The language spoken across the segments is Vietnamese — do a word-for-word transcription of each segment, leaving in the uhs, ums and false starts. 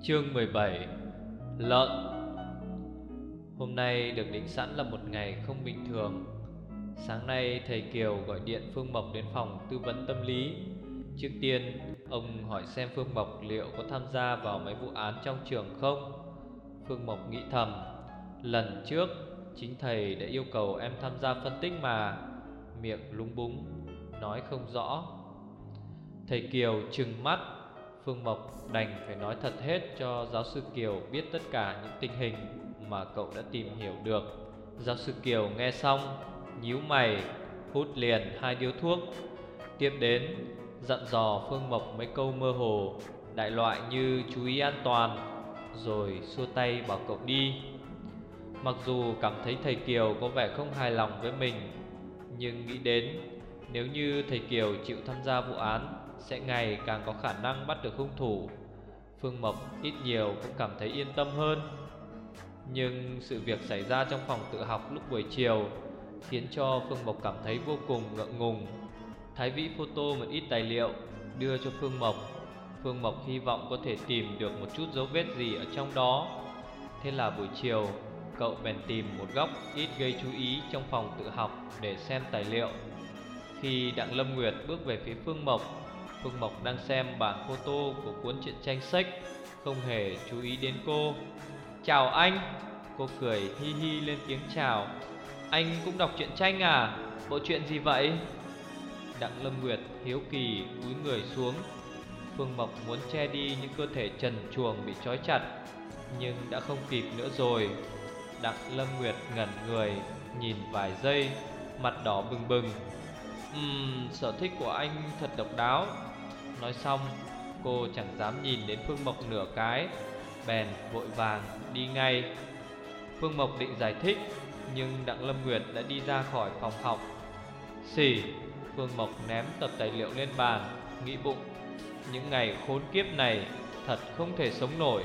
Chương mười bảy. Lợn. Hôm nay được định sẵn là một ngày không bình thường. Sáng nay thầy Kiều gọi điện Phương Mộc đến phòng tư vấn tâm lý. Trước tiên ông hỏi xem Phương Mộc liệu có tham gia vào mấy vụ án trong trường không. Phương Mộc nghĩ thầm, lần trước chính thầy đã yêu cầu em tham gia phân tích mà. Miệng lúng búng, nói không rõ. Thầy Kiều trừng mắt. Phương Mộc đành phải nói thật hết cho giáo sư Kiều biết tất cả những tình hình mà cậu đã tìm hiểu được. Giáo sư Kiều nghe xong, nhíu mày, hút liền hai điếu thuốc. Tiếp đến dặn dò Phương Mộc mấy câu mơ hồ, đại loại như chú ý an toàn, rồi xua tay bảo cậu đi. Mặc dù cảm thấy thầy Kiều có vẻ không hài lòng với mình, nhưng nghĩ đến nếu như thầy Kiều chịu tham gia vụ án, sẽ ngày càng có khả năng bắt được hung thủ, Phương Mộc ít nhiều cũng cảm thấy yên tâm hơn. Nhưng sự việc xảy ra trong phòng tự học lúc buổi chiều khiến cho Phương Mộc cảm thấy vô cùng ngượng ngùng. Thái Vĩ photo một ít tài liệu đưa cho Phương Mộc. Phương Mộc hy vọng có thể tìm được một chút dấu vết gì ở trong đó. Thế là buổi chiều cậu bèn tìm một góc ít gây chú ý trong phòng tự học để xem tài liệu. Khi Đặng Lâm Nguyệt bước về phía Phương Mộc, Phương Mộc đang xem bản photo của cuốn truyện tranh sách, không hề chú ý đến cô. "Chào anh." Cô cười hi hi lên tiếng chào. "Anh cũng đọc truyện tranh à? Bộ truyện gì vậy?" Đặng Lâm Nguyệt hiếu kỳ cúi người xuống. Phương Mộc muốn che đi những cơ thể trần truồng bị trói chặt, nhưng đã không kịp nữa rồi. Đặng Lâm Nguyệt ngẩn người nhìn vài giây, mặt đỏ bừng bừng. Ừm, sở thích của anh thật độc đáo. Nói xong, cô chẳng dám nhìn đến Phương Mộc nửa cái, bèn vội vàng đi ngay. Phương Mộc định giải thích, nhưng Đặng Lâm Nguyệt đã đi ra khỏi phòng học. Xỉ. Phương Mộc ném tập tài liệu lên bàn, nghĩ bụng, những ngày khốn kiếp này thật không thể sống nổi.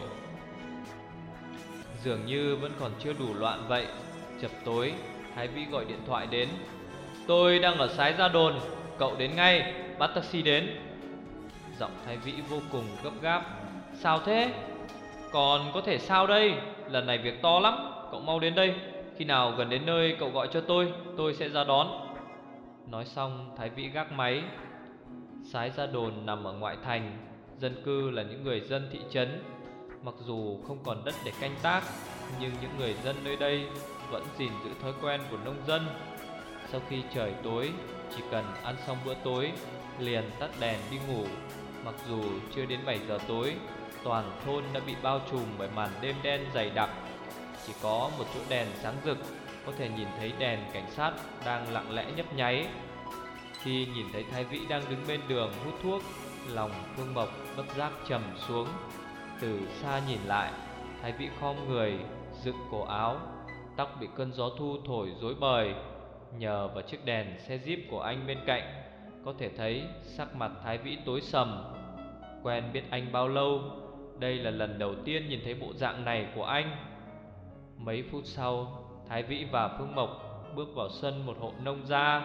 Dường như vẫn còn chưa đủ loạn vậy. Chập tối, Thái Vĩ gọi điện thoại đến. "Tôi đang ở Sái Gia Đồn, cậu đến ngay, bắt taxi đến." Giọng Thái Vĩ vô cùng gấp gáp. "Sao thế?" "Còn có thể sao đây, lần này việc to lắm, cậu mau đến đây. Khi nào gần đến nơi cậu gọi cho tôi, tôi sẽ ra đón." Nói xong Thái Vĩ gác máy. Sái Gia Đồn nằm ở ngoại thành, dân cư là những người dân thị trấn. Mặc dù không còn đất để canh tác, nhưng những người dân nơi đây vẫn gìn giữ thói quen của nông dân. Sau khi trời tối, chỉ cần ăn xong bữa tối liền tắt đèn đi ngủ. Mặc dù chưa đến bảy giờ tối, toàn thôn đã bị bao trùm bởi màn đêm đen dày đặc. Chỉ có một chỗ đèn sáng rực, có thể nhìn thấy đèn cảnh sát đang lặng lẽ nhấp nháy. Khi nhìn thấy Thái Vĩ đang đứng bên đường hút thuốc, lòng Phương Mộc bất giác trầm xuống. Từ xa nhìn lại, Thái Vĩ khom người, dựng cổ áo, tóc bị cơn gió thu thổi rối bời. Nhờ vào chiếc đèn xe Jeep của anh bên cạnh, có thể thấy sắc mặt Thái Vĩ tối sầm. Quen biết anh bao lâu, đây là lần đầu tiên nhìn thấy bộ dạng này của anh. Mấy phút sau, Thái Vĩ và Phương Mộc bước vào sân một hộ nông gia.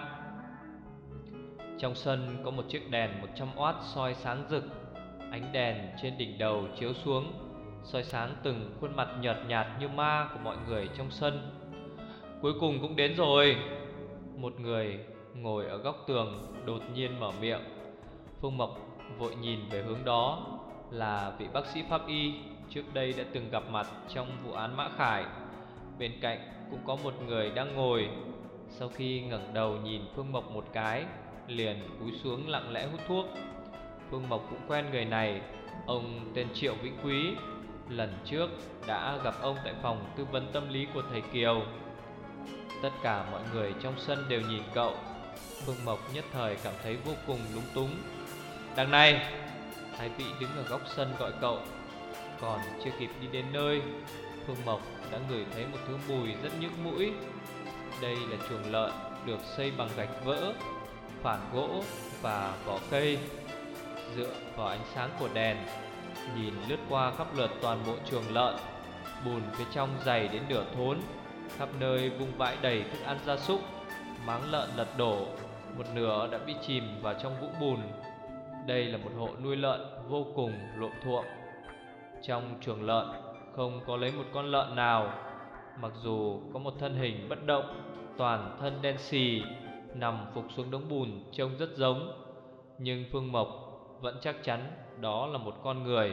Trong sân có một chiếc đèn một trăm oát soi sáng rực. Ánh đèn trên đỉnh đầu chiếu xuống, soi sáng từng khuôn mặt nhợt nhạt như ma của mọi người trong sân. "Cuối cùng cũng đến rồi." Một người ngồi ở góc tường đột nhiên mở miệng. Phương Mộc vội nhìn về hướng đó, là vị bác sĩ pháp y trước đây đã từng gặp mặt trong vụ án Mã Khải. Bên cạnh cũng có một người đang ngồi. Sau khi ngẩng đầu nhìn Phương Mộc một cái, liền cúi xuống lặng lẽ hút thuốc. Phương Mộc cũng quen người này. Ông tên Triệu Vĩnh Quý. Lần trước đã gặp ông tại phòng tư vấn tâm lý của thầy Kiều. Tất cả mọi người trong sân đều nhìn cậu. Phương Mộc nhất thời cảm thấy vô cùng lúng túng. "Đằng này!" Thái Vĩ đứng ở góc sân gọi cậu. Còn chưa kịp đi đến nơi, Phương Mộc đã ngửi thấy một thứ mùi rất nhức mũi. Đây là chuồng lợn được xây bằng gạch vỡ, phản gỗ và vỏ cây. Dựa vào ánh sáng của đèn, nhìn lướt qua khắp lượt toàn bộ chuồng lợn, bùn phía trong dày đến nửa thốn. Khắp nơi vung vãi đầy thức ăn gia súc. Máng lợn lật đổ, một nửa đã bị chìm vào trong vũng bùn. Đây là một hộ nuôi lợn vô cùng lộn thuộm. Trong chuồng lợn không có lấy một con lợn nào. Mặc dù có một thân hình bất động, toàn thân đen xì, nằm phục xuống đống bùn trông rất giống, nhưng Phương Mộc vẫn chắc chắn đó là một con người.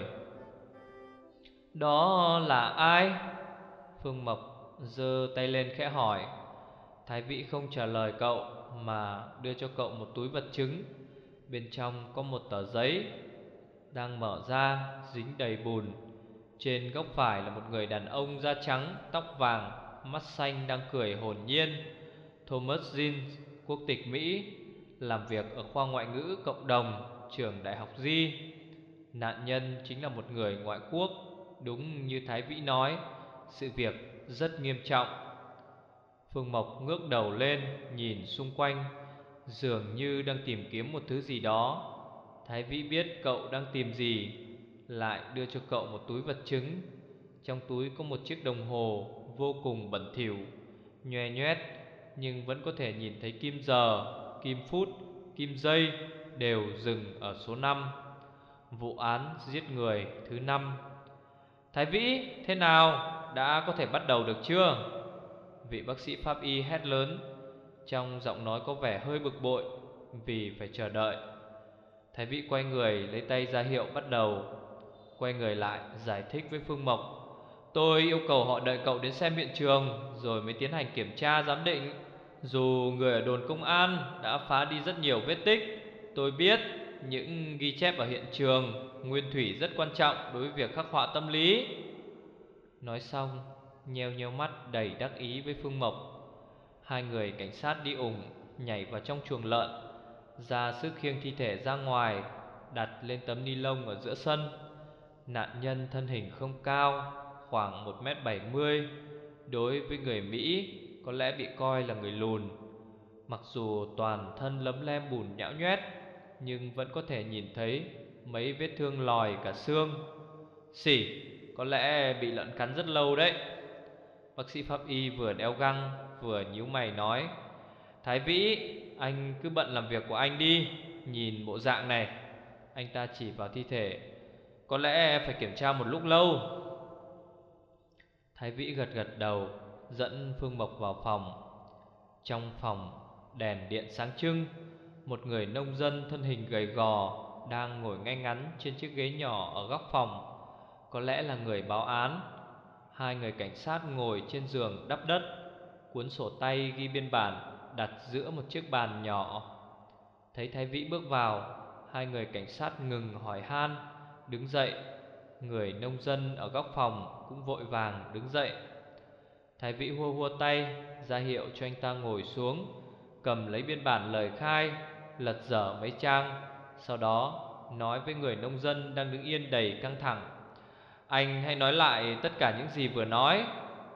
Đó là ai? Phương Mộc giơ tay lên khẽ hỏi. Thái Vĩ không trả lời cậu mà đưa cho cậu một túi vật chứng. Bên trong có một tờ giấy đang mở ra, dính đầy bùn. Trên góc phải là một người đàn ông da trắng, tóc vàng, mắt xanh đang cười hồn nhiên. Thomas Jeans, quốc tịch Mỹ, làm việc ở khoa ngoại ngữ cộng đồng, trường đại học Di. Nạn nhân chính là một người ngoại quốc. Đúng như Thái Vĩ nói, sự việc rất nghiêm trọng. Phương Mộc ngước đầu lên, nhìn xung quanh, dường như đang tìm kiếm một thứ gì đó. Thái Vĩ biết cậu đang tìm gì, lại đưa cho cậu một túi vật chứng. Trong túi có một chiếc đồng hồ vô cùng bẩn thỉu, nhoe nhoét, nhưng vẫn có thể nhìn thấy kim giờ, kim phút, kim giây đều dừng ở số năm. Vụ án giết người thứ năm. Thái Vĩ, thế nào? Đã có thể bắt đầu được chưa? Vị bác sĩ pháp y hét lớn, trong giọng nói có vẻ hơi bực bội vì phải chờ đợi. Thái Vĩ quay người lấy tay ra hiệu bắt đầu. Quay người lại giải thích với Phương Mộc. Tôi yêu cầu họ đợi cậu đến xem hiện trường rồi mới tiến hành kiểm tra giám định. Dù người ở đồn công an đã phá đi rất nhiều vết tích, tôi biết những ghi chép ở hiện trường nguyên thủy rất quan trọng đối với việc khắc họa tâm lý. Nói xong, nheo nheo mắt đầy đắc ý với Phương Mộc. Hai người cảnh sát đi ủng nhảy vào trong chuồng lợn, ra sức khiêng thi thể ra ngoài, đặt lên tấm ni lông ở giữa sân. Nạn nhân thân hình không cao, khoảng một mét bảy mươi. Đối với người Mỹ, có lẽ bị coi là người lùn. Mặc dù toàn thân lấm lem bùn nhão nhoét, nhưng vẫn có thể nhìn thấy mấy vết thương lòi cả xương. Xỉ, có lẽ bị lợn cắn rất lâu đấy. Bác sĩ pháp y vừa đeo găng vừa nhíu mày nói. Thái Vĩ, anh cứ bận làm việc của anh đi. Nhìn bộ dạng này, anh ta chỉ vào thi thể, có lẽ phải kiểm tra một lúc lâu. Thái Vĩ gật gật đầu, dẫn Phương Mộc vào phòng. Trong phòng, đèn điện sáng trưng. Một người nông dân thân hình gầy gò đang ngồi ngay ngắn trên chiếc ghế nhỏ ở góc phòng, có lẽ là người báo án. Hai người cảnh sát ngồi trên giường đắp đất, cuốn sổ tay ghi biên bản đặt giữa một chiếc bàn nhỏ. Thấy Thái Vĩ bước vào, hai người cảnh sát ngừng hỏi han, đứng dậy. Người nông dân ở góc phòng cũng vội vàng đứng dậy. Thái Vĩ hua hua tay ra hiệu cho anh ta ngồi xuống, cầm lấy biên bản lời khai, lật dở mấy trang. Sau đó nói với người nông dân đang đứng yên đầy căng thẳng. Anh hãy nói lại tất cả những gì vừa nói.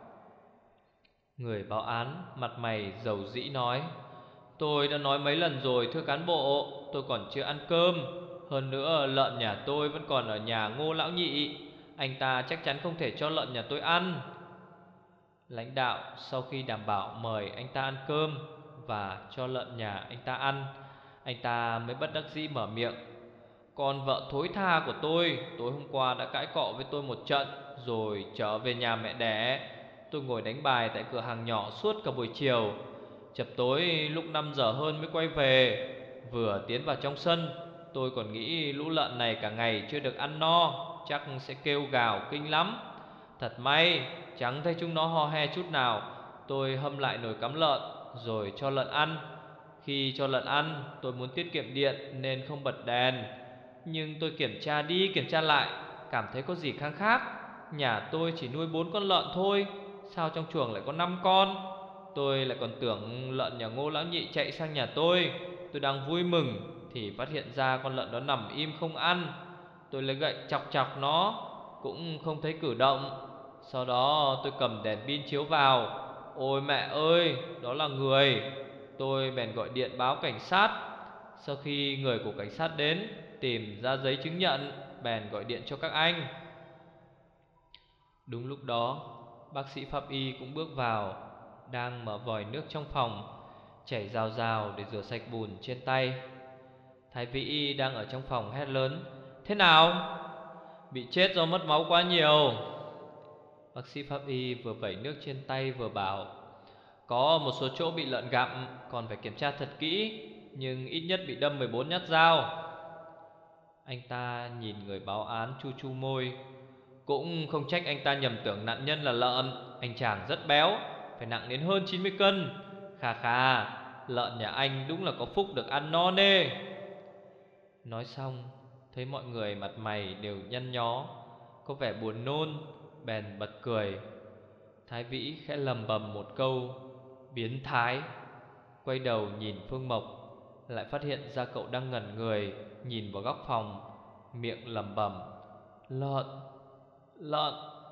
Người báo án mặt mày dầu dĩ nói. Tôi đã nói mấy lần rồi thưa cán bộ, tôi còn chưa ăn cơm. Hơn nữa lợn nhà tôi vẫn còn ở nhà Ngô lão nhị, anh ta chắc chắn không thể cho lợn nhà tôi ăn. Lãnh đạo sau khi đảm bảo mời anh ta ăn cơm và cho lợn nhà anh ta ăn, anh ta mới bất đắc dĩ mở miệng. Con vợ thối tha của tôi tối hôm qua đã cãi cọ với tôi một trận, rồi trở về nhà mẹ đẻ. Tôi ngồi đánh bài tại cửa hàng nhỏ suốt cả buổi chiều. Chập tối lúc năm giờ hơn mới quay về. Vừa tiến vào trong sân, tôi còn nghĩ lũ lợn này cả ngày chưa được ăn no, chắc sẽ kêu gào kinh lắm. Thật may chẳng thấy chúng nó ho he chút nào. Tôi hâm lại nồi cắm lợn rồi cho lợn ăn. Khi cho lợn ăn, tôi muốn tiết kiệm điện nên không bật đèn. Nhưng tôi kiểm tra đi kiểm tra lại, cảm thấy có gì khác khác. Nhà tôi chỉ nuôi bốn con lợn thôi, sao trong chuồng lại có năm con? Tôi lại còn tưởng lợn nhà Ngô lão nhị chạy sang nhà tôi. Tôi đang vui mừng thì phát hiện ra con lợn đó nằm im không ăn. Tôi lấy gậy chọc chọc nó, cũng không thấy cử động. Sau đó tôi cầm đèn pin chiếu vào. Ôi mẹ ơi, đó là người. Tôi bèn gọi điện báo cảnh sát. Sau khi người của cảnh sát đến tìm ra giấy chứng nhận, bèn gọi điện cho các anh. Đúng lúc đó, bác sĩ pháp y cũng bước vào, đang mở vòi nước trong phòng, chảy rào rào để rửa sạch bùn trên tay. Thái Vĩ đang ở trong phòng hét lớn. Thế nào? bị chết do mất máu quá nhiều. Bác sĩ pháp y vừa vẩy nước trên tay vừa bảo: có một số chỗ bị lợn gặm, còn phải kiểm tra thật kỹ, nhưng ít nhất bị đâm mười bốn nhát dao. Anh ta nhìn người báo án chu chu môi. Cũng không trách anh ta nhầm tưởng nạn nhân là lợn. Anh chàng rất béo, phải nặng đến hơn chín mươi cân. Khà khà, lợn nhà anh đúng là có phúc được ăn no nê. Nói xong, thấy mọi người mặt mày đều nhăn nhó, có vẻ buồn nôn, bèn bật cười. Thái Vĩ khẽ lầm bầm một câu: biến thái. Quay đầu nhìn Phương Mộc, lại phát hiện ra cậu đang ngẩn người nhìn vào góc phòng, miệng lẩm bẩm: lợn, lợn.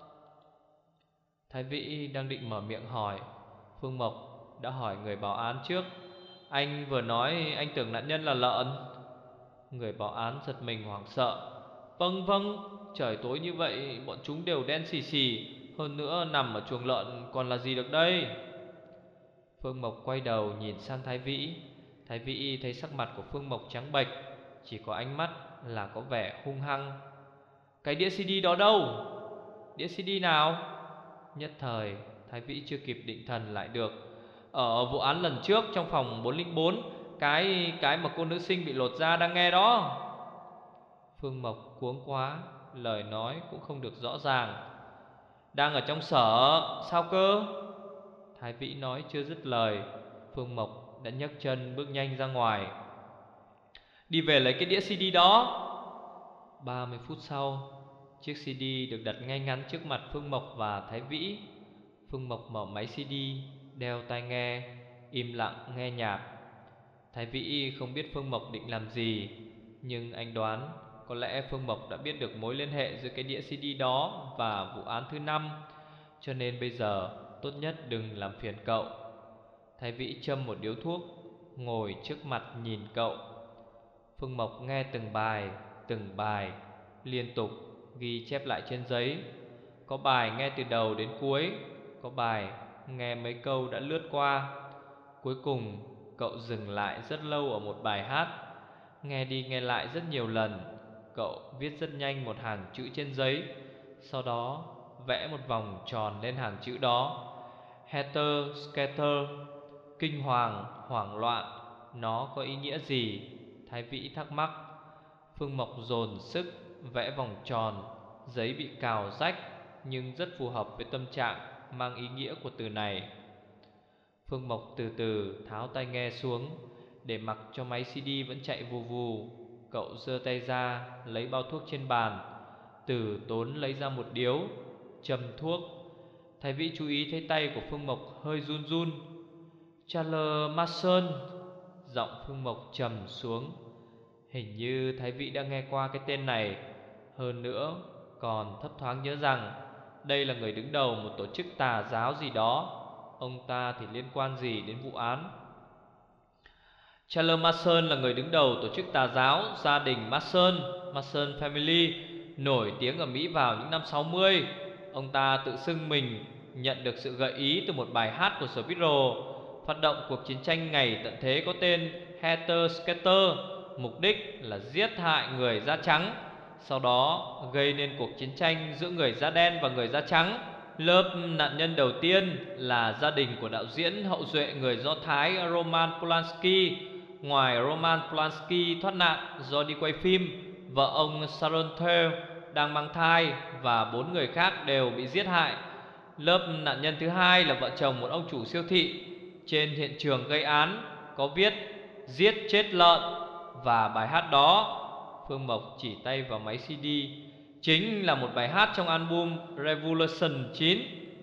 Thái Vĩ đang định mở miệng hỏi, Phương Mộc đã hỏi người báo án trước: anh vừa nói anh tưởng nạn nhân là lợn. Người báo án giật mình hoảng sợ: Vâng vâng, trời tối như vậy bọn chúng đều đen xì xì, hơn nữa nằm ở chuồng lợn còn là gì được đây. Phương Mộc quay đầu nhìn sang Thái Vĩ. Thái Vĩ thấy sắc mặt của Phương Mộc trắng bệch, chỉ có ánh mắt là có vẻ hung hăng. Cái đĩa xê đê đó đâu? Đĩa xê đê nào? Nhất thời Thái Vĩ chưa kịp định thần lại được. Ở vụ án lần trước trong phòng bốn không bốn, Cái cái mà cô nữ sinh bị lột da đang nghe đó. Phương Mộc cuống quá, lời nói cũng không được rõ ràng. Đang ở trong sở. Sao cơ? Thái Vĩ nói chưa dứt lời, Phương Mộc đã nhấc chân bước nhanh ra ngoài. Đi về lấy cái đĩa xê đê đó. Ba mươi phút sau, chiếc xê đê được đặt ngay ngắn trước mặt Phương Mộc và Thái Vĩ. Phương Mộc mở máy xê đê, đeo tai nghe, im lặng nghe nhạc. Thái Vĩ không biết Phương Mộc định làm gì, nhưng anh đoán có lẽ Phương Mộc đã biết được mối liên hệ giữa cái đĩa xê đê đó và vụ án thứ năm, cho nên bây giờ tốt nhất đừng làm phiền cậu. Thái Vĩ châm một điếu thuốc, ngồi trước mặt nhìn cậu. Phương Mộc nghe từng bài, từng bài, liên tục ghi chép lại trên giấy. Có bài nghe từ đầu đến cuối, có bài nghe mấy câu đã lướt qua. Cuối cùng cậu dừng lại rất lâu ở một bài hát, nghe đi nghe lại rất nhiều lần. Cậu viết rất nhanh một hàng chữ trên giấy, sau đó vẽ một vòng tròn lên hàng chữ đó. Helter Skelter, kinh hoàng, hoảng loạn. Nó có ý nghĩa gì? Thái Vĩ thắc mắc. Phương Mộc dồn sức vẽ vòng tròn. Giấy bị cào rách, nhưng rất phù hợp với tâm trạng mang ý nghĩa của từ này. Phương Mộc từ từ tháo tai nghe xuống, để mặc cho máy xê đê vẫn chạy vù vù. Cậu giơ tay ra lấy bao thuốc trên bàn, từ tốn lấy ra một điếu, châm thuốc. Thái Vĩ chú ý thấy tay của Phương Mộc hơi run run. Charles Manson. Giọng Phương Mộc trầm xuống. Hình như Thái Vĩ đã nghe qua cái tên này. Hơn nữa còn thấp thoáng nhớ rằng đây là người đứng đầu một tổ chức tà giáo gì đó. Ông ta thì liên quan gì đến vụ án? Charles Manson là người đứng đầu tổ chức tà giáo gia đình Manson, Manson Family, nổi tiếng ở Mỹ vào những năm sáu mươi. Ông ta tự xưng mình nhận được sự gợi ý từ một bài hát của The Beatles, phát động cuộc chiến tranh ngày tận thế có tên Helter Skelter, mục đích là giết hại người da trắng, sau đó gây nên cuộc chiến tranh giữa người da đen và người da trắng. Lớp nạn nhân đầu tiên là gia đình của đạo diễn hậu duệ người Do Thái Roman Polanski. Ngoài Roman Polanski thoát nạn do đi quay phim, vợ ông Sharon Tate đang mang thai và bốn người khác đều bị giết hại. Lớp nạn nhân thứ hai là vợ chồng một ông chủ siêu thị. Trên hiện trường gây án có viết giết chết lợn, và bài hát đó, Phương Mộc chỉ tay vào máy xê đê, chính là một bài hát trong album Revolution chín.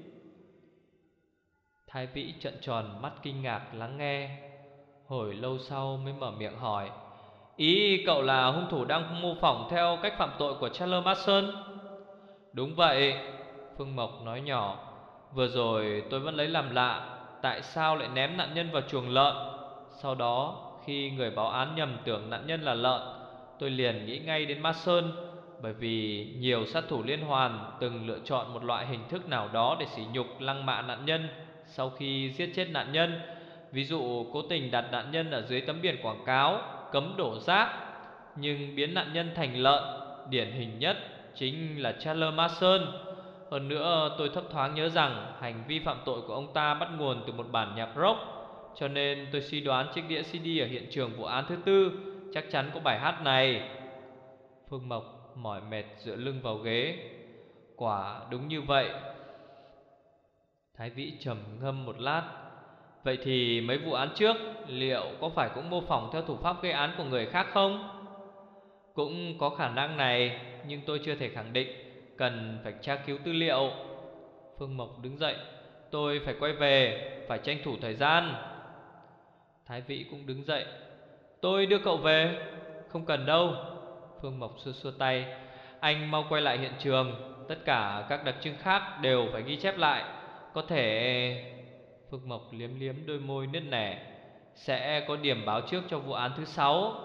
Thái Vĩ trợn tròn mắt kinh ngạc lắng nghe, hồi lâu sau mới mở miệng hỏi: Ý cậu là hung thủ đang mô phỏng theo cách phạm tội của Charles Manson? Đúng vậy, Phương Mộc nói nhỏ. Vừa rồi tôi vẫn lấy làm lạ, tại sao lại ném nạn nhân vào chuồng lợn. Sau đó khi người báo án nhầm tưởng nạn nhân là lợn, tôi liền nghĩ ngay đến Manson. Bởi vì nhiều sát thủ liên hoàn từng lựa chọn một loại hình thức nào đó để sỉ nhục lăng mạ nạn nhân sau khi giết chết nạn nhân. Ví dụ cố tình đặt nạn nhân ở dưới tấm biển quảng cáo cấm đổ rác, nhưng biến nạn nhân thành lợn, điển hình nhất chính là Charles Manson. Hơn nữa tôi thấp thoáng nhớ rằng hành vi phạm tội của ông ta bắt nguồn từ một bản nhạc rock, cho nên tôi suy đoán chiếc đĩa xê đê ở hiện trường vụ án thứ tư chắc chắn có bài hát này. Phương Mộc mỏi mệt dựa lưng vào ghế. Quả đúng như vậy. Thái Vĩ trầm ngâm một lát. Vậy thì mấy vụ án trước liệu có phải cũng mô phỏng theo thủ pháp gây án của người khác không? Cũng có khả năng này, nhưng tôi chưa thể khẳng định, cần phải tra cứu tư liệu. Phương Mộc đứng dậy. Tôi phải quay về, phải tranh thủ thời gian. Thái Vĩ cũng đứng dậy. Tôi đưa cậu về. Không cần đâu. Phương Mộc xua xua tay. Anh mau quay lại hiện trường. Tất cả các đặc trưng khác đều phải ghi chép lại. Có thể... Phương Mộc liếm liếm đôi môi nứt nẻ. Sẽ có điểm báo trước cho vụ án thứ sáu.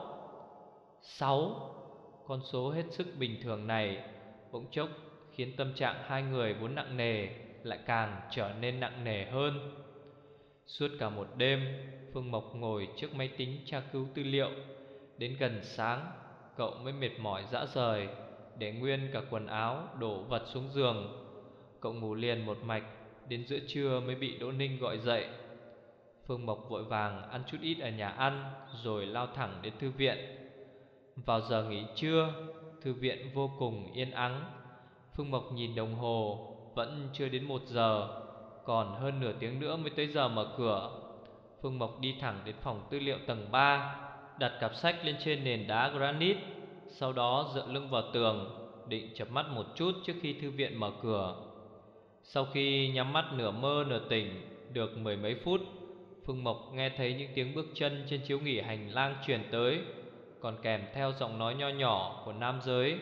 Sáu. Con số hết sức bình thường này bỗng chốc khiến tâm trạng hai người vốn nặng nề lại càng trở nên nặng nề hơn. Suốt cả một đêm, Phương Mộc ngồi trước máy tính tra cứu tư liệu. Đến gần sáng, cậu mới mệt mỏi rã rời, để nguyên cả quần áo đổ vật xuống giường. Cậu ngủ liền một mạch, đến giữa trưa mới bị Đỗ Ninh gọi dậy. Phương Mộc vội vàng ăn chút ít ở nhà ăn, rồi lao thẳng đến thư viện. Vào giờ nghỉ trưa, thư viện vô cùng yên ắng. Phương Mộc nhìn đồng hồ, vẫn chưa đến một giờ, còn hơn nửa tiếng nữa mới tới giờ mở cửa. Phương Mộc đi thẳng đến phòng tư liệu tầng ba, đặt cặp sách lên trên nền đá granite, sau đó dựa lưng vào tường, định chợp mắt một chút trước khi thư viện mở cửa. Sau khi nhắm mắt nửa mơ nửa tỉnh được mười mấy phút, Phương Mộc nghe thấy những tiếng bước chân trên chiếu nghỉ hành lang truyền tới, còn kèm theo giọng nói nho nhỏ của nam giới.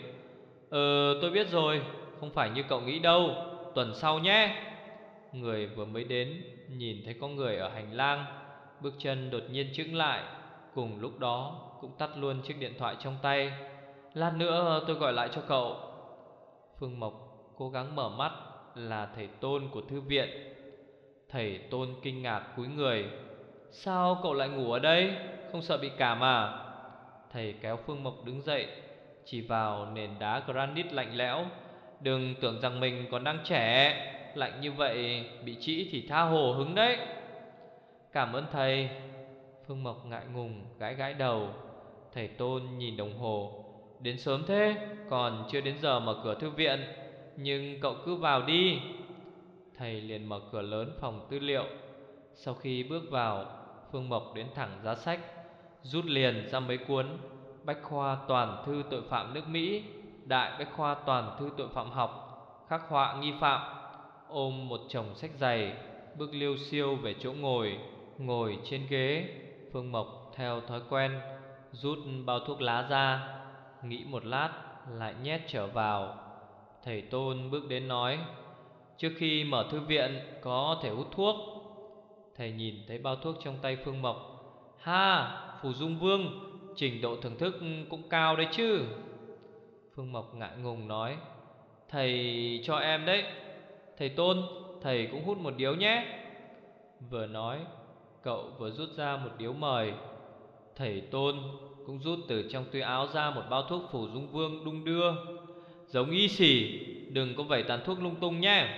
Ờ tôi biết rồi, không phải như cậu nghĩ đâu, tuần sau nhé. Người vừa mới đến nhìn thấy có người ở hành lang, bước chân đột nhiên chững lại. Cùng lúc đó cũng tắt luôn chiếc điện thoại trong tay. Lát nữa tôi gọi lại cho cậu. Phương Mộc cố gắng mở mắt, là thầy Tôn của thư viện. Thầy Tôn kinh ngạc cúi người. Sao cậu lại ngủ ở đây, không sợ bị cảm à? Thầy kéo Phương Mộc đứng dậy, chỉ vào nền đá granite lạnh lẽo. Đừng tưởng rằng mình còn đang trẻ, lạnh như vậy bị trĩ thì tha hồ hứng đấy. Cảm ơn thầy. Phương Mộc ngại ngùng gãi gãi đầu. Thầy Tôn nhìn đồng hồ. Đến sớm thế, còn chưa đến giờ mở cửa thư viện, nhưng cậu cứ vào đi. Thầy liền mở cửa lớn phòng tư liệu. Sau khi bước vào, Phương Mộc đến thẳng giá sách, rút liền ra mấy cuốn Bách khoa toàn thư tội phạm nước Mỹ, Đại bách khoa toàn thư tội phạm học, Khắc họa nghi phạm. Ôm một chồng sách dày, bước liêu xiêu về chỗ ngồi. Ngồi trên ghế, Phương Mộc theo thói quen rút bao thuốc lá ra, nghĩ một lát lại nhét trở vào. Thầy Tôn bước đến nói, trước khi mở thư viện có thể hút thuốc. Thầy nhìn thấy bao thuốc trong tay Phương Mộc. Ha, Phù Dung Vương, trình độ thưởng thức cũng cao đấy chứ. Phương Mộc ngại ngùng nói, thầy cho em đấy. Thầy Tôn, thầy cũng hút một điếu nhé. Vừa nói, cậu vừa rút ra một điếu mời. Thầy Tôn cũng rút từ trong túi áo ra một bao thuốc Phù Dung Vương đung đưa. Giống y xỉ, đừng có vẩy tàn thuốc lung tung nhé.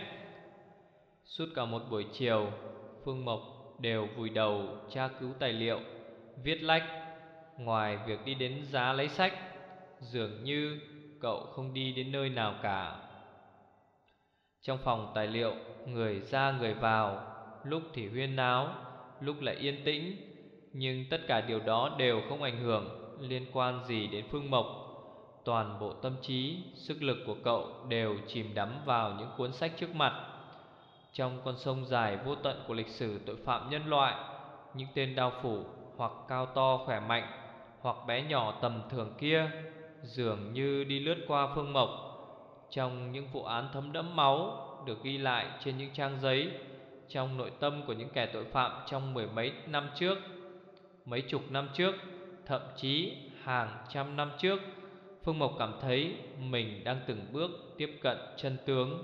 Suốt cả một buổi chiều, Phương Mộc đều vùi đầu tra cứu tài liệu, viết lách. Ngoài việc đi đến giá lấy sách, dường như cậu không đi đến nơi nào cả. Trong phòng tài liệu, người ra người vào, lúc thì huyên náo, lúc lại yên tĩnh. Nhưng tất cả điều đó đều không ảnh hưởng liên quan gì đến Phương Mộc. Toàn bộ tâm trí, sức lực của cậu đều chìm đắm vào những cuốn sách trước mặt. Trong con sông dài vô tận của lịch sử tội phạm nhân loại, những tên đao phủ hoặc cao to khỏe mạnh, hoặc bé nhỏ tầm thường kia dường như đi lướt qua Phương Mộc. Trong những vụ án thấm đẫm máu được ghi lại trên những trang giấy, trong nội tâm của những kẻ tội phạm trong mười mấy năm trước, mấy chục năm trước, thậm chí hàng trăm năm trước, Phương Mộc cảm thấy mình đang từng bước tiếp cận chân tướng.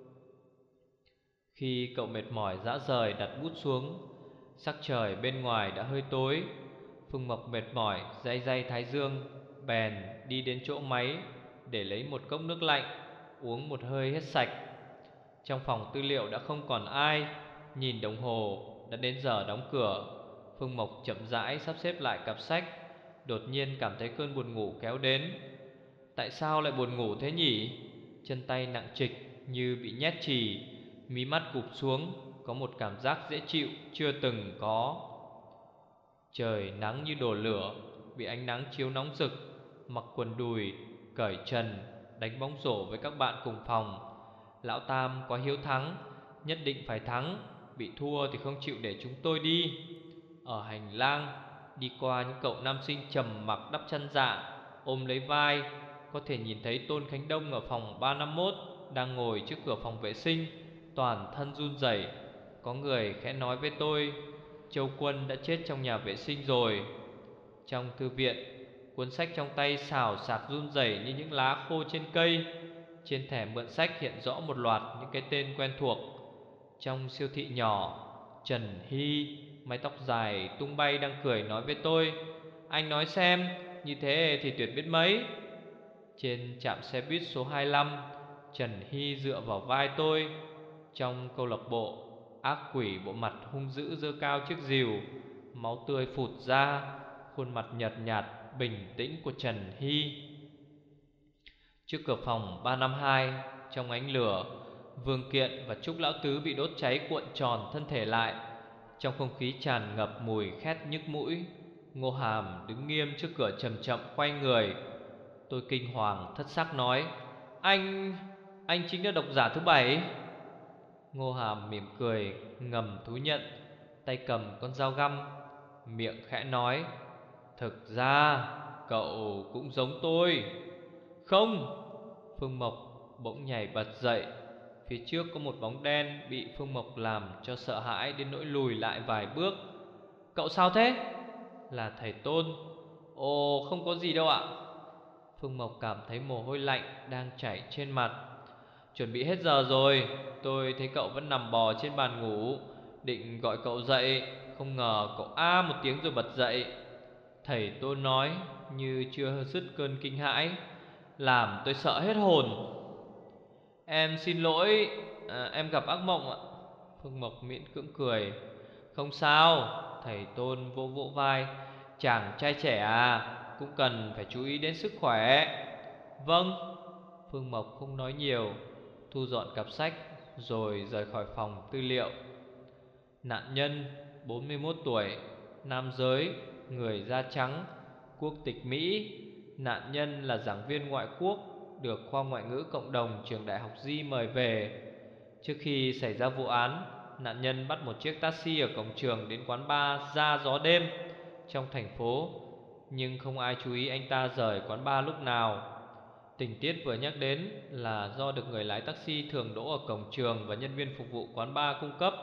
Khi cậu mệt mỏi rã rời đặt bút xuống, sắc trời bên ngoài đã hơi tối. Phương Mộc mệt mỏi day day thái dương, bèn đi đến chỗ máy, để lấy một cốc nước lạnh, uống một hơi hết sạch. Trong phòng tư liệu đã không còn ai. Nhìn đồng hồ, đã đến giờ đóng cửa. Phương Mộc chậm rãi sắp xếp lại cặp sách. Đột nhiên cảm thấy cơn buồn ngủ kéo đến. Tại sao lại buồn ngủ thế nhỉ? Chân tay nặng trịch như bị nhét chì, mí mắt cụp xuống, có một cảm giác dễ chịu chưa từng có. Trời nắng như đổ lửa, bị ánh nắng chiếu nóng rực. Mặc quần đùi, cởi trần, đánh bóng rổ với các bạn cùng phòng. Lão Tam quá hiếu thắng, nhất định phải thắng, bị thua thì không chịu để chúng tôi đi. Ở hành lang, đi qua những cậu nam sinh trầm mặc đắp chăn dạ, ôm lấy vai, có thể nhìn thấy Tôn Khánh Đông ở phòng ba năm mốt đang ngồi trước cửa phòng vệ sinh, toàn thân run rẩy. Có người khẽ nói với tôi, Châu Quân đã chết trong nhà vệ sinh rồi. Trong thư viện, cuốn sách trong tay xào xạc run rẩy như những lá khô trên cây. Trên thẻ mượn sách hiện rõ một loạt những cái tên quen thuộc. Trong siêu thị nhỏ, Trần Hy, mái tóc dài tung bay đang cười nói với tôi, anh nói xem, như thế thì tuyệt biết mấy. Trên trạm xe buýt số hai lăm, Trần Hy dựa vào vai tôi. Trong câu lạc bộ, ác quỷ bộ mặt hung dữ giơ cao chiếc rìu, máu tươi phụt ra. Khuôn mặt nhợt nhạt bình tĩnh của Trần Hy. Trước cửa phòng ba năm hai, trong ánh lửa, Vương Kiện và Trúc Lão Tứ bị đốt cháy cuộn tròn thân thể lại. Trong không khí tràn ngập mùi khét nhức mũi. Ngô Hàm đứng nghiêm trước cửa chậm chậm quay người. Tôi kinh hoàng thất sắc nói, Anh... anh chính là độc giả thứ bảy. Ngô Hàm mỉm cười ngầm thú nhận, tay cầm con dao găm, miệng khẽ nói, thực ra cậu cũng giống tôi. Không! Phương Mộc bỗng nhảy bật dậy. Phía trước có một bóng đen bị Phương Mộc làm cho sợ hãi đến nỗi lùi lại vài bước. Cậu sao thế? Là thầy Tôn. Ồ, không có gì đâu ạ. Phương Mộc cảm thấy mồ hôi lạnh đang chảy trên mặt. Chuẩn bị hết giờ rồi, tôi thấy cậu vẫn nằm bò trên bàn ngủ, định gọi cậu dậy, không ngờ cậu a một tiếng rồi bật dậy. Thầy Tôn nói như chưa dứt cơn kinh hãi, làm tôi sợ hết hồn. Em xin lỗi, à, em gặp ác mộng ạ. Phương Mộc miễn cưỡng cười. Không sao. Thầy Tôn vỗ vỗ vai. Chàng trai trẻ à, cũng cần phải chú ý đến sức khỏe. Vâng. Phương Mộc không nói nhiều, thu dọn cặp sách rồi rời khỏi phòng tư liệu. Nạn nhân bốn mươi mốt tuổi, nam giới, người da trắng, quốc tịch Mỹ. Nạn nhân là giảng viên ngoại quốc, được khoa ngoại ngữ cộng đồng trường đại học Di mời về. Trước khi xảy ra vụ án, nạn nhân bắt một chiếc taxi ở cổng trường đến quán bar Ra Gió Đêm trong thành phố, nhưng không ai chú ý anh ta rời quán bar lúc nào. Tình tiết vừa nhắc đến là do được người lái taxi thường đỗ ở cổng trường và nhân viên phục vụ quán bar cung cấp.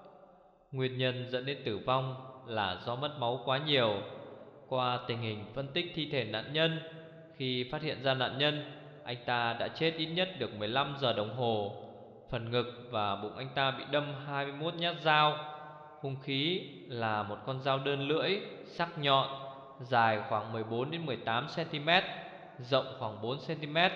Nguyên nhân dẫn đến tử vong là do mất máu quá nhiều. Qua tình hình phân tích thi thể nạn nhân, khi phát hiện ra nạn nhân, anh ta đã chết ít nhất được mười lăm giờ đồng hồ. Phần ngực và bụng anh ta bị đâm hai mươi mốt nhát dao. Hung khí là một con dao đơn lưỡi sắc nhọn, dài khoảng mười bốn đến mười tám xăng-ti-mét, rộng khoảng bốn xăng-ti-mét.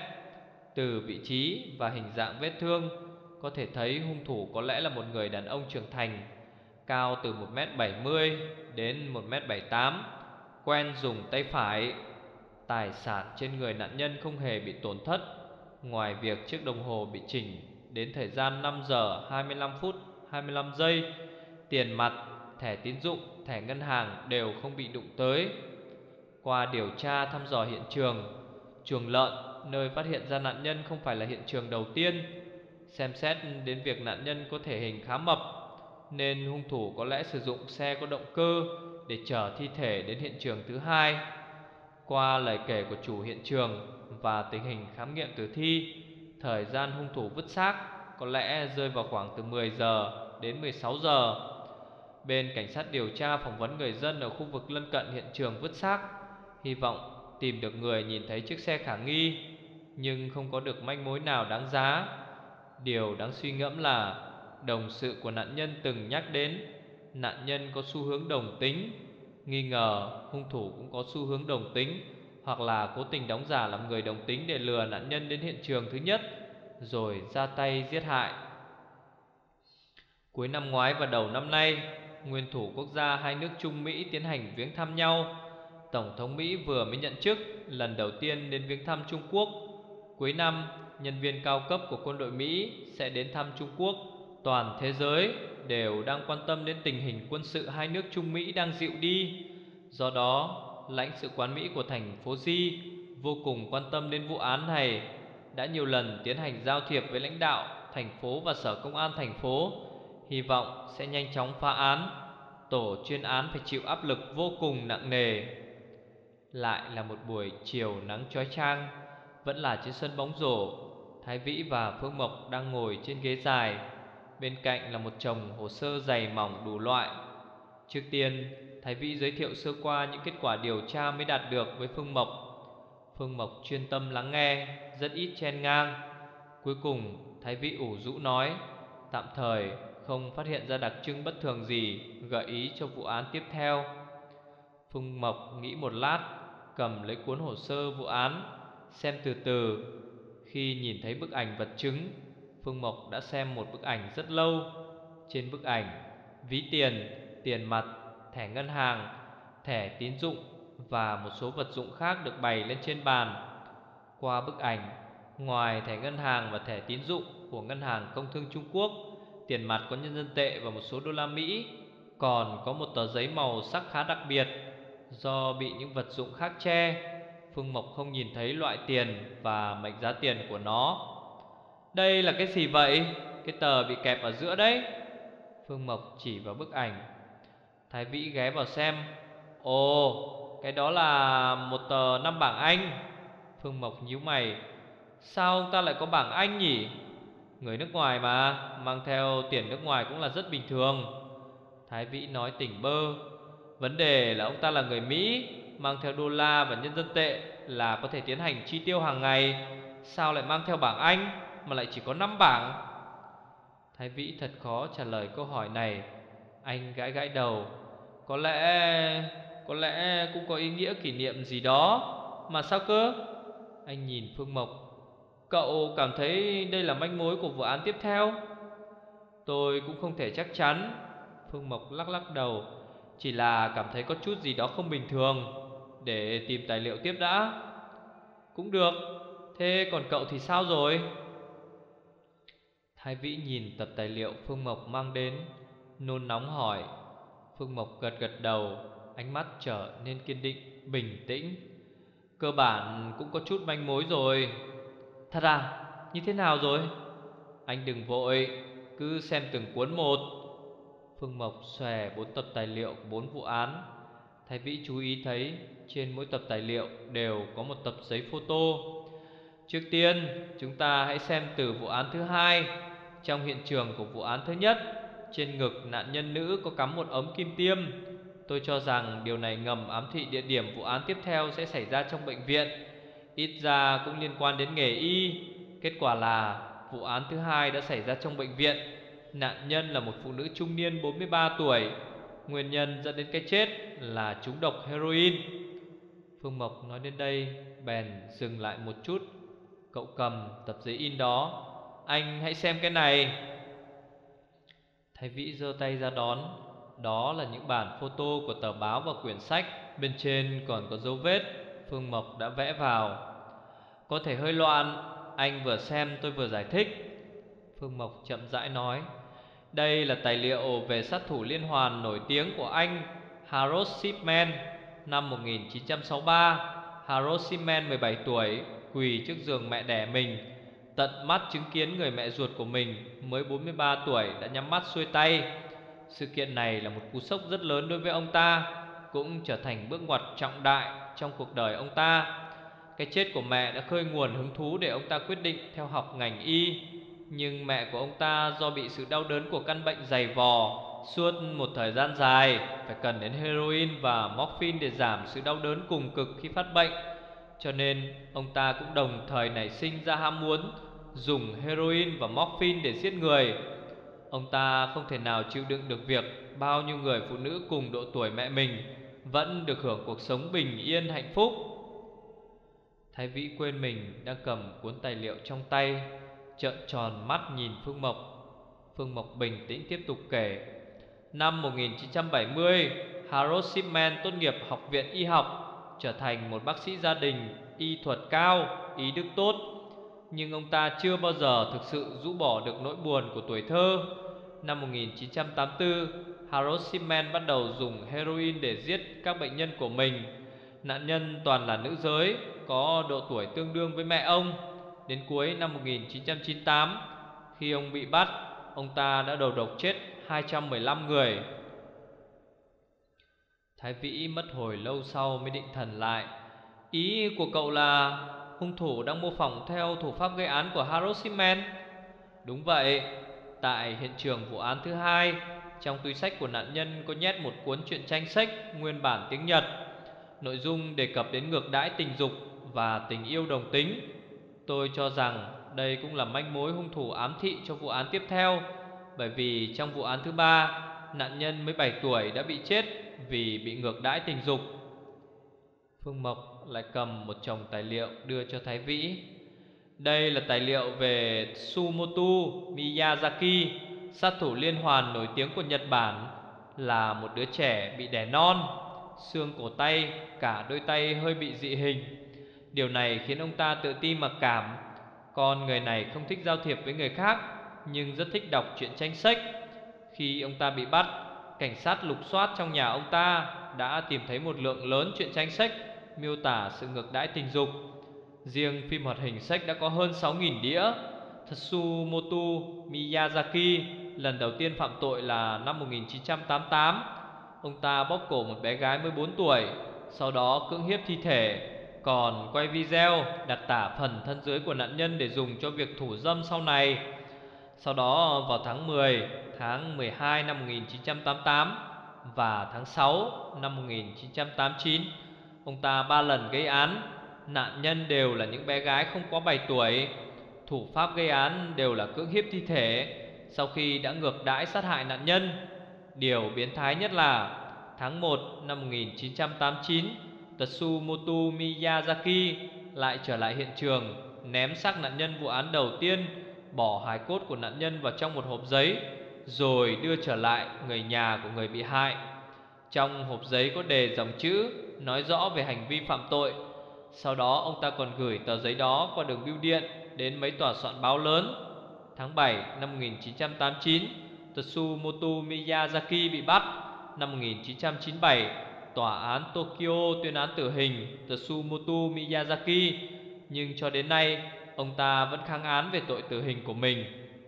Từ vị trí và hình dạng vết thương, có thể thấy hung thủ có lẽ là một người đàn ông trưởng thành, cao từ một mét bảy mươi đến một mét bảy mươi tám, quen dùng tay phải. Tài sản trên người nạn nhân không hề bị tổn thất, ngoài việc chiếc đồng hồ bị chỉnh đến thời gian năm giờ hai mươi lăm phút hai mươi lăm giây. Tiền mặt, thẻ tín dụng, thẻ ngân hàng đều không bị đụng tới. Qua điều tra thăm dò hiện trường, chuồng lợn nơi phát hiện ra nạn nhân không phải là hiện trường đầu tiên. Xem xét đến việc nạn nhân có thể hình khá mập, nên hung thủ có lẽ sử dụng xe có động cơ để chở thi thể đến hiện trường thứ hai. Qua lời kể của chủ hiện trường và tình hình khám nghiệm tử thi, thời gian hung thủ vứt xác có lẽ rơi vào khoảng từ mười giờ đến mười sáu giờ. Bên cảnh sát điều tra phỏng vấn người dân ở khu vực lân cận hiện trường vứt xác, hy vọng tìm được người nhìn thấy chiếc xe khả nghi, nhưng không có được manh mối nào đáng giá. Điều đáng suy ngẫm là đồng sự của nạn nhân từng nhắc đến nạn nhân có xu hướng đồng tính. Nghi ngờ hung thủ cũng có xu hướng đồng tính hoặc là cố tình đóng giả làm người đồng tính để lừa nạn nhân đến hiện trường thứ nhất, rồi ra tay giết hại. Cuối năm ngoái và đầu năm nay, nguyên thủ quốc gia hai nước Trung Mỹ tiến hành viếng thăm nhau. Tổng thống Mỹ vừa mới nhận chức, lần đầu tiên đến viếng thăm Trung Quốc. Cuối năm, nhân viên cao cấp của quân đội Mỹ sẽ đến thăm Trung Quốc. Toàn thế giới đều đang quan tâm đến tình hình quân sự hai nước Trung Mỹ đang dịu đi. Do đó, lãnh sự quán Mỹ của thành phố Di vô cùng quan tâm đến vụ án này, đã nhiều lần tiến hành giao thiệp với lãnh đạo thành phố và sở công an thành phố, hy vọng sẽ nhanh chóng phá án. Tổ chuyên án phải chịu áp lực vô cùng nặng nề. Lại là một buổi chiều nắng chói chang. Vẫn là trên sân bóng rổ, Thái Vĩ và Phương Mộc đang ngồi trên ghế dài. Bên cạnh là một chồng hồ sơ dày mỏng đủ loại. Trước tiên, Thái Vĩ giới thiệu sơ qua những kết quả điều tra mới đạt được với Phương Mộc. Phương Mộc chuyên tâm lắng nghe, rất ít chen ngang. Cuối cùng, Thái Vĩ ủ rũ nói tạm thời không phát hiện ra đặc trưng bất thường gì gợi ý cho vụ án tiếp theo. Phương Mộc nghĩ một lát, cầm lấy cuốn hồ sơ vụ án, xem từ từ. Khi nhìn thấy bức ảnh vật chứng, Phương Mộc đã xem một bức ảnh rất lâu. Trên bức ảnh, ví tiền, tiền mặt, thẻ ngân hàng, thẻ tín dụng và một số vật dụng khác được bày lên trên bàn. Qua bức ảnh, ngoài thẻ ngân hàng và thẻ tín dụng của Ngân hàng Công thương Trung Quốc, tiền mặt có nhân dân tệ và một số đô la Mỹ, còn có một tờ giấy màu sắc khá đặc biệt. Do bị những vật dụng khác che, Phương Mộc không nhìn thấy loại tiền và mệnh giá tiền của nó. Đây là cái gì vậy? Cái tờ bị kẹp ở giữa đấy. Phương Mộc chỉ vào bức ảnh. Thái Vĩ ghé vào xem. Ồ, cái đó là một tờ năm bảng Anh. Phương Mộc nhíu mày. Sao ông ta lại có bảng Anh nhỉ? Người nước ngoài mà, mang theo tiền nước ngoài cũng là rất bình thường. Thái Vĩ nói tỉnh bơ. Vấn đề là ông ta là người Mỹ, mang theo đô la và nhân dân tệ là có thể tiến hành chi tiêu hàng ngày. Sao lại mang theo bảng Anh mà lại chỉ có năm bảng? Thái Vĩ thật khó trả lời câu hỏi này. Anh gãi gãi đầu. Có lẽ Có lẽ cũng có ý nghĩa kỷ niệm gì đó. Mà sao cơ? Anh nhìn Phương Mộc. Cậu cảm thấy đây là manh mối của vụ án tiếp theo? Tôi cũng không thể chắc chắn. Phương Mộc lắc lắc đầu. Chỉ là cảm thấy có chút gì đó không bình thường. Để tìm tài liệu tiếp đã. Cũng được. Thế còn cậu thì sao rồi? Thái Vĩ nhìn tập tài liệu Phương Mộc mang đến, nôn nóng hỏi. Phương Mộc gật gật đầu, ánh mắt trở nên kiên định, bình tĩnh. Cơ bản cũng có chút manh mối rồi. Thật à? Như thế nào rồi? Anh đừng vội, cứ xem từng cuốn một. Phương Mộc xòe bốn tập tài liệu của bốn vụ án. Thái Vĩ chú ý thấy trên mỗi tập tài liệu đều có một tập giấy photo. Trước tiên, chúng ta hãy xem từ vụ án thứ hai. Trong hiện trường của vụ án thứ nhất, trên ngực nạn nhân nữ có cắm một ống kim tiêm. Tôi cho rằng điều này ngầm ám thị địa điểm vụ án tiếp theo sẽ xảy ra trong bệnh viện. Ít ra cũng liên quan đến nghề y. Kết quả là vụ án thứ hai đã xảy ra trong bệnh viện. Nạn nhân là một phụ nữ trung niên bốn mươi ba tuổi. Nguyên nhân dẫn đến cái chết là trúng độc heroin. Phương Mộc nói đến đây bèn dừng lại một chút. Cậu cầm tập giấy in đó. Anh hãy xem cái này. Thái Vĩ giơ tay ra đón. Đó là những bản photo của tờ báo và quyển sách. Bên trên còn có dấu vết Phương Mộc đã vẽ vào. Có thể hơi loạn, anh vừa xem tôi vừa giải thích. Phương Mộc chậm rãi nói. Đây là tài liệu về sát thủ liên hoàn nổi tiếng của anh Harold Shipman. Năm một nghìn chín trăm sáu mươi ba, Harold Shipman mười bảy tuổi, quỳ trước giường mẹ đẻ mình, tận mắt chứng kiến người mẹ ruột của mình mới bốn mươi ba tuổi đã nhắm mắt xuôi tay. Sự kiện này là một cú sốc rất lớn đối với ông ta, cũng trở thành bước ngoặt trọng đại trong cuộc đời ông ta. Cái chết của mẹ đã khơi nguồn hứng thú để ông ta quyết định theo học ngành y. Nhưng mẹ của ông ta do bị sự đau đớn của căn bệnh dày vò suốt một thời gian dài, phải cần đến heroin và morphine để giảm sự đau đớn cùng cực khi phát bệnh. Cho nên ông ta cũng đồng thời nảy sinh ra ham muốn dùng heroin và morphine để giết người. Ông ta không thể nào chịu đựng được việc bao nhiêu người phụ nữ cùng độ tuổi mẹ mình vẫn được hưởng cuộc sống bình yên hạnh phúc. Thái Vĩ quên mình đang cầm cuốn tài liệu trong tay, trợn tròn mắt nhìn Phương Mộc. Phương Mộc bình tĩnh tiếp tục kể. Năm một nghìn chín trăm bảy mươi, Harold Shipman tốt nghiệp Học viện Y học, trở thành một bác sĩ gia đình, y thuật cao, ý đức tốt. Nhưng ông ta chưa bao giờ thực sự rũ bỏ được nỗi buồn của tuổi thơ. Năm một nghìn chín trăm tám mươi tư, Harold Shipman bắt đầu dùng heroin để giết các bệnh nhân của mình. Nạn nhân toàn là nữ giới, có độ tuổi tương đương với mẹ ông. Đến cuối năm một nghìn chín trăm chín mươi tám, khi ông bị bắt, ông ta đã đầu độc chết hai trăm mười lăm người. Thái Vĩ mất hồi lâu sau mới định thần lại. Ý của cậu là hung thủ đang mô phỏng theo thủ pháp gây án của Harold Shipman? Đúng vậy. Tại hiện trường vụ án thứ hai, trong túi xách của nạn nhân có nhét một cuốn truyện tranh sách nguyên bản tiếng Nhật. Nội dung đề cập đến ngược đãi tình dục và tình yêu đồng tính. Tôi cho rằng đây cũng là manh mối hung thủ ám thị cho vụ án tiếp theo. Bởi vì trong vụ án thứ ba, nạn nhân mới bảy tuổi đã bị chết vì bị ngược đãi tình dục. Phương Mộc lại cầm một chồng tài liệu đưa cho Thái Vĩ. Đây là tài liệu về Tsumoto Miyazaki, sát thủ liên hoàn nổi tiếng của Nhật Bản. Là một đứa trẻ bị đẻ non, xương cổ tay, cả đôi tay hơi bị dị hình. Điều này khiến ông ta tự ti mặc cảm. Con người này không thích giao thiệp với người khác, nhưng rất thích đọc truyện tranh sách. Khi ông ta bị bắt, cảnh sát lục soát trong nhà ông ta đã tìm thấy một lượng lớn truyện tranh sách miêu tả sự ngược đãi tình dục. Riêng phim hoạt hình sách đã có hơn sáu nghìn đĩa. Tatsumoto Miyazaki lần đầu tiên phạm tội là năm một nghìn chín trăm tám mươi tám. Ông ta bóp cổ một bé gái mới bốn tuổi, sau đó cưỡng hiếp thi thể, còn quay video đặt tả phần thân dưới của nạn nhân để dùng cho việc thủ dâm sau này. Sau đó vào tháng mười, tháng mười hai năm một nghìn chín trăm tám mươi tám và tháng sáu năm một nghìn chín trăm tám mươi chín, ông ta ba lần gây án. Nạn nhân đều là những bé gái không quá bảy tuổi. Thủ pháp gây án đều là cưỡng hiếp thi thể sau khi đã ngược đãi sát hại nạn nhân. Điều biến thái nhất là tháng một năm một nghìn chín trăm tám mươi chín, Tatsumoto Miyazaki lại trở lại hiện trường, ném xác nạn nhân vụ án đầu tiên, bỏ hài cốt của nạn nhân vào trong một hộp giấy, rồi đưa trở lại người nhà của người bị hại. Trong hộp giấy có đề dòng chữ nói rõ về hành vi phạm tội. Sau đó ông ta còn gửi tờ giấy đó qua đường bưu điện đến mấy tòa soạn báo lớn. Tháng bảy năm một nghìn chín trăm tám mươi chín, Tatsumoto Miyazaki bị bắt. Năm một nghìn chín trăm chín mươi bảy, tòa án Tokyo tuyên án tử hình Tatsumoto Miyazaki, nhưng cho đến nay ông ta vẫn kháng án về tội tử hình của mình.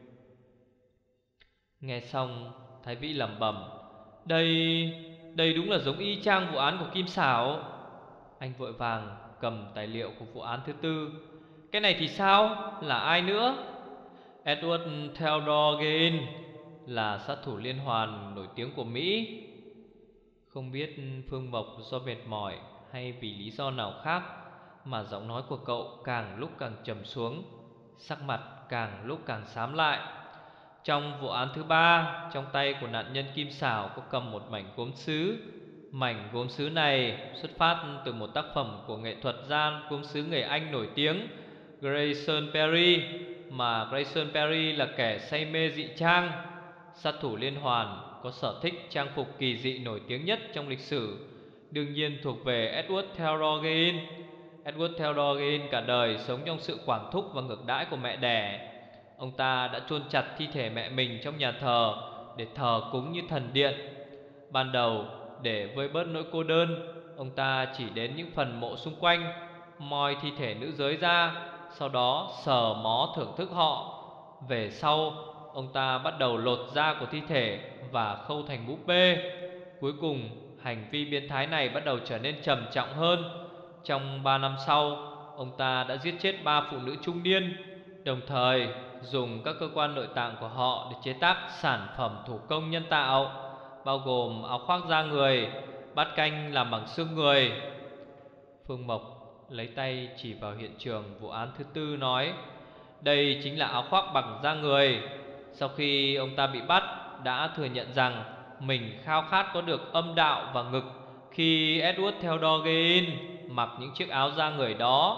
Nghe xong, Thái Vĩ lẩm bẩm, Đây, đây đúng là giống y chang vụ án của Kim Xảo. Anh vội vàng cầm tài liệu của vụ án thứ tư. Cái này thì sao? Là ai nữa? Edward Theodore Gain, là sát thủ liên hoàn nổi tiếng của Mỹ. Không biết Phương Mộc do mệt mỏi hay vì lý do nào khác mà giọng nói của cậu càng lúc càng trầm xuống, sắc mặt càng lúc càng xám lại. Trong vụ án thứ ba, trong tay của nạn nhân Kim Xảo có cầm một mảnh gốm sứ. Mảnh gốm sứ này xuất phát từ một tác phẩm của nghệ thuật gia gốm sứ người Anh nổi tiếng Grayson Perry, mà Grayson Perry là kẻ say mê dị trang. Sát thủ liên hoàn có sở thích trang phục kỳ dị nổi tiếng nhất trong lịch sử, đương nhiên thuộc về Edward Theodore Gain. Edward Theodore Gain cả đời sống trong sự quản thúc và ngược đãi của mẹ đẻ. Ông ta đã chôn chặt thi thể mẹ mình trong nhà thờ để thờ cúng như thần điện. Ban đầu, để vơi bớt nỗi cô đơn, ông ta chỉ đến những phần mộ xung quanh, moi thi thể nữ giới ra, sau đó sờ mó thưởng thức họ. Về sau, ông ta bắt đầu lột da của thi thể và khâu thành búp bê. Cuối cùng, hành vi biến thái này bắt đầu trở nên trầm trọng hơn. Trong ba năm sau, ông ta đã giết chết ba phụ nữ trung niên, đồng thời dùng các cơ quan nội tạng của họ để chế tác sản phẩm thủ công nhân tạo, bao gồm áo khoác da người, bát canh làm bằng xương người. Phương Mộc lấy tay chỉ vào hiện trường vụ án thứ tư nói, đây chính là áo khoác bằng da người. Sau khi ông ta bị bắt, đã thừa nhận rằng mình khao khát có được âm đạo và ngực khi Edward Theodore Gain mặc những chiếc áo da người đó.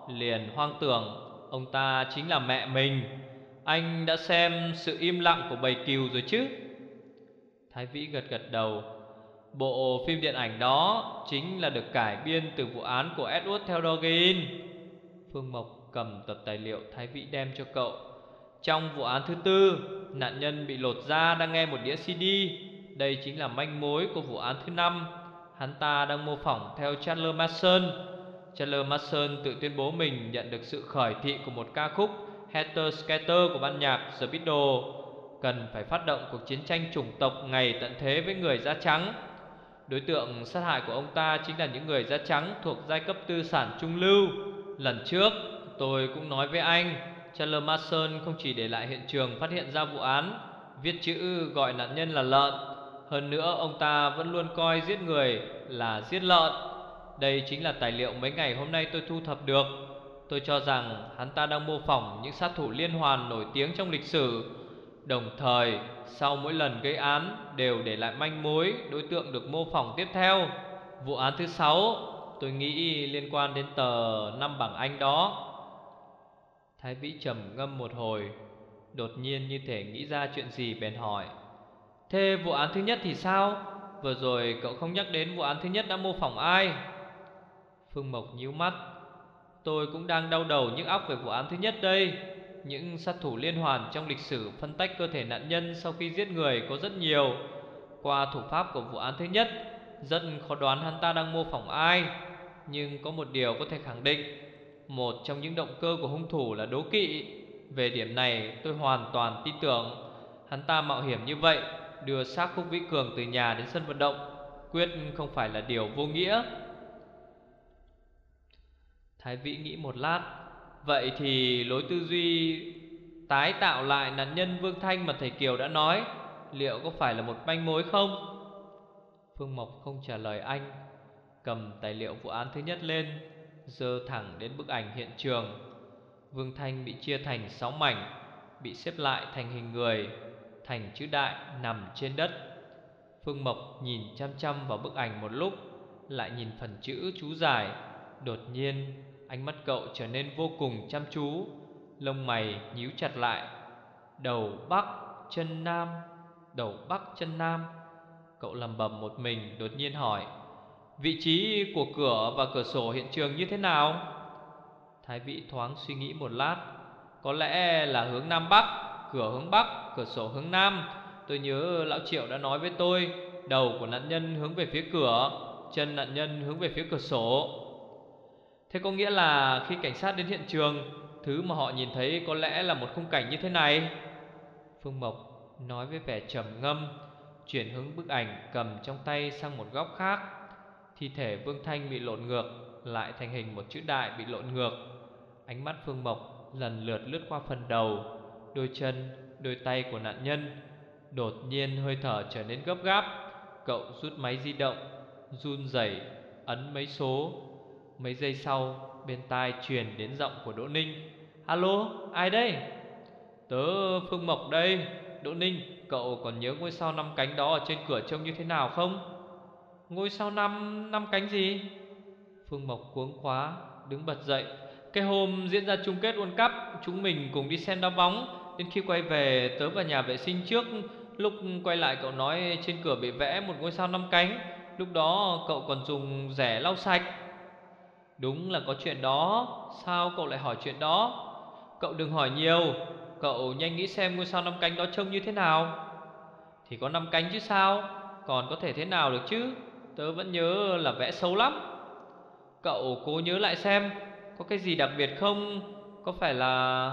liền hoang tưởng ông ta chính là mẹ mình. Anh đã xem Sự Im Lặng của Bầy Cừu rồi chứ? Thái Vĩ gật gật đầu. Bộ phim điện ảnh đó chính là được cải biên từ vụ án của Edward Theodorin. Phương Mộc cầm tập tài liệu Thái Vĩ đem cho cậu. Trong vụ án thứ tư, nạn nhân bị lột da đang nghe một đĩa xê đê. Đây chính là manh mối của vụ án thứ năm. Hắn ta đang mô phỏng theo Chandler Manson. Chandler Manson tự tuyên bố mình nhận được sự khởi thị của một ca khúc Helter Skelter của ban nhạc The Beatles, cần phải phát động cuộc chiến tranh chủng tộc ngày tận thế với người da trắng. Đối tượng sát hại của ông ta chính là những người da trắng thuộc giai cấp tư sản trung lưu. Lần trước tôi cũng nói với anh, Chandler Manson không chỉ để lại hiện trường phát hiện ra vụ án, viết chữ gọi nạn nhân là lợn. Hơn nữa ông ta vẫn luôn coi giết người là giết lợn. Đây chính là tài liệu mấy ngày hôm nay tôi thu thập được. Tôi cho rằng hắn ta đang mô phỏng những sát thủ liên hoàn nổi tiếng trong lịch sử. Đồng thời sau mỗi lần gây án đều để lại manh mối đối tượng được mô phỏng tiếp theo. Vụ án thứ sáu tôi nghĩ liên quan đến tờ năm bảng Anh đó. Thái Vĩ trầm ngâm một hồi, đột nhiên như thể nghĩ ra chuyện gì bèn hỏi: thế vụ án thứ nhất thì sao? Vừa rồi cậu không nhắc đến vụ án thứ nhất đã mô phỏng ai? Phương Mộc nhíu mắt. Tôi cũng đang đau đầu nhức óc về vụ án thứ nhất đây. Những sát thủ liên hoàn trong lịch sử phân tách cơ thể nạn nhân sau khi giết người có rất nhiều. Qua thủ pháp của vụ án thứ nhất, rất khó đoán hắn ta đang mô phỏng ai. Nhưng có một điều có thể khẳng định, một trong những động cơ của hung thủ là đố kỵ. Về điểm này tôi hoàn toàn tin tưởng. Hắn ta mạo hiểm như vậy, đưa xác Khúc Vĩ Cường từ nhà đến sân vận động, quyết không phải là điều vô nghĩa. Thái Vĩ nghĩ một lát. Vậy thì lối tư duy tái tạo lại nạn nhân Vương Thanh mà thầy Kiều đã nói, liệu có phải là một manh mối không? Phương Mộc không trả lời anh, cầm tài liệu vụ án thứ nhất lên, giơ thẳng đến bức ảnh hiện trường. Vương Thanh bị chia thành sáu mảnh, bị xếp lại thành hình người, thành chữ đại nằm trên đất. Phương Mộc nhìn chăm chăm vào bức ảnh một lúc, lại nhìn phần chữ chú giải. Đột nhiên ánh mắt cậu trở nên vô cùng chăm chú, lông mày nhíu chặt lại. Đầu Bắc chân Nam, đầu Bắc chân Nam. Cậu lẩm bẩm một mình, đột nhiên hỏi: vị trí của cửa và cửa sổ hiện trường như thế nào? Thái Vĩ thoáng suy nghĩ một lát. Có lẽ là hướng Nam Bắc, cửa hướng Bắc, cửa sổ hướng Nam. Tôi nhớ lão Triệu đã nói với tôi, đầu của nạn nhân hướng về phía cửa, chân nạn nhân hướng về phía cửa sổ. Thế có nghĩa là khi cảnh sát đến hiện trường, thứ mà họ nhìn thấy có lẽ là một khung cảnh như thế này. Phương Mộc nói với vẻ trầm ngâm, chuyển hướng bức ảnh cầm trong tay sang một góc khác. Thi thể Vương Thanh bị lộn ngược, lại thành hình một chữ đại bị lộn ngược. Ánh mắt Phương Mộc lần lượt lướt qua phần đầu, đôi chân, đôi tay của nạn nhân. Đột nhiên hơi thở trở nên gấp gáp. Cậu rút máy di động, run rẩy ấn mấy số. Mấy giây sau, bên tai truyền đến giọng của Đỗ Ninh: alo, ai đây? Tớ Phương Mộc đây. Đỗ Ninh, cậu còn nhớ ngôi sao năm cánh đó ở trên cửa trông như thế nào không? Ngôi sao năm, năm cánh gì? Phương Mộc cuống quá, đứng bật dậy. Cái hôm diễn ra chung kết World Cup, chúng mình cùng đi xem đá bóng. Đến khi quay về, tớ vào nhà vệ sinh trước. Lúc quay lại cậu nói trên cửa bị vẽ một ngôi sao năm cánh. Lúc đó cậu còn dùng rẻ lau sạch. Đúng là có chuyện đó. Sao cậu lại hỏi chuyện đó? Cậu đừng hỏi nhiều, cậu nhanh nghĩ xem ngôi sao năm cánh đó trông như thế nào. Thì có năm cánh chứ sao, còn có thể thế nào được chứ. Tớ vẫn nhớ là vẽ xấu lắm. Cậu cố nhớ lại xem, có cái gì đặc biệt không? Có phải là...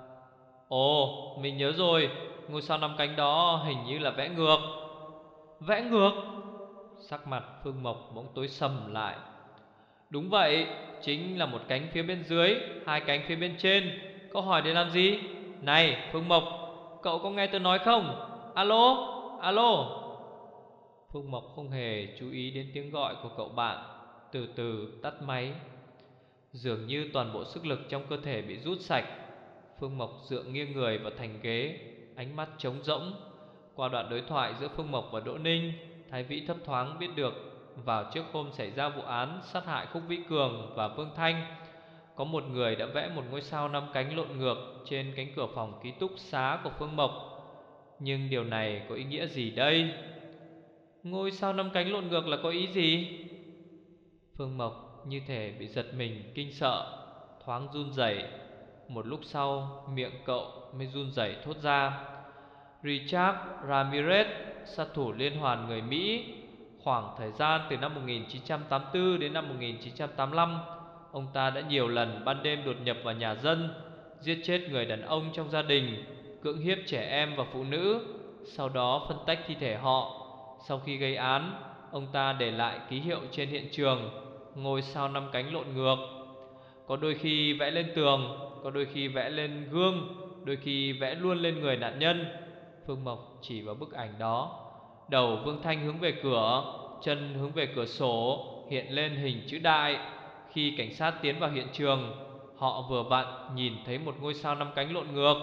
Ồ, mình nhớ rồi. Ngôi sao năm cánh đó hình như là vẽ ngược. Vẽ ngược? Sắc mặt Phương Mộc bỗng tối sầm lại. Đúng vậy, chính là một cánh phía bên dưới, hai cánh phía bên trên. Cậu hỏi để làm gì? Này Phương Mộc, cậu có nghe tôi nói không? Alo, alo. Phương Mộc không hề chú ý đến tiếng gọi của cậu bạn, từ từ tắt máy. Dường như toàn bộ sức lực trong cơ thể bị rút sạch. Phương Mộc dựa nghiêng người vào thành ghế, ánh mắt trống rỗng. Qua đoạn đối thoại giữa Phương Mộc và Đỗ Ninh, Thái Vĩ thấp thoáng biết được vào trước hôm xảy ra vụ án sát hại Khúc Vĩ Cường và Vương Thanh, có một người đã vẽ một ngôi sao năm cánh lộn ngược trên cánh cửa phòng ký túc xá của Phương Mộc. Nhưng điều này có ý nghĩa gì đây? Ngôi sao năm cánh lộn ngược là có ý gì? Phương Mộc như thể bị giật mình kinh sợ, thoáng run rẩy. Một lúc sau, miệng cậu mới run rẩy thốt ra: Richard Ramirez, sát thủ liên hoàn người Mỹ. Khoảng thời gian từ năm một nghìn chín trăm tám mươi tư đến năm một nghìn chín trăm tám mươi lăm, ông ta đã nhiều lần ban đêm đột nhập vào nhà dân, giết chết người đàn ông trong gia đình, cưỡng hiếp trẻ em và phụ nữ, sau đó phân tách thi thể họ. Sau khi gây án, ông ta để lại ký hiệu trên hiện trường, ngôi sao năm cánh lộn ngược. Có đôi khi vẽ lên tường, có đôi khi vẽ lên gương, đôi khi vẽ luôn lên người nạn nhân. Phương Mộc chỉ vào bức ảnh đó. Đầu Vương Thanh hướng về cửa, chân hướng về cửa sổ, hiện lên hình chữ đại. Khi cảnh sát tiến vào hiện trường, họ vừa vặn nhìn thấy một ngôi sao năm cánh lộn ngược.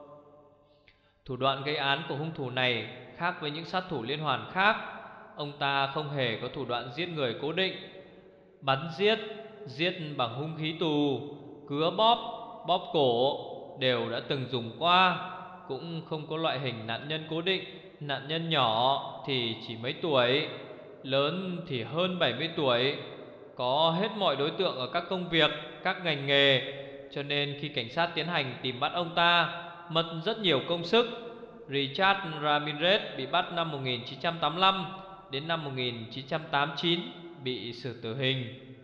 Thủ đoạn gây án của hung thủ này khác với những sát thủ liên hoàn khác. Ông ta không hề có thủ đoạn giết người cố định. Bắn giết, giết bằng hung khí tù, cứa bóp, bóp cổ đều đã từng dùng qua. Cũng không có loại hình nạn nhân cố định. Nạn nhân nhỏ thì chỉ mấy tuổi, lớn thì hơn bảy mươi tuổi. Có hết mọi đối tượng ở các công việc, các ngành nghề. Cho nên khi cảnh sát tiến hành tìm bắt ông ta, mất rất nhiều công sức. Richard Ramirez bị bắt năm một nghìn chín trăm tám mươi lăm, đến năm một nghìn chín trăm tám mươi chín bị xử tử hình.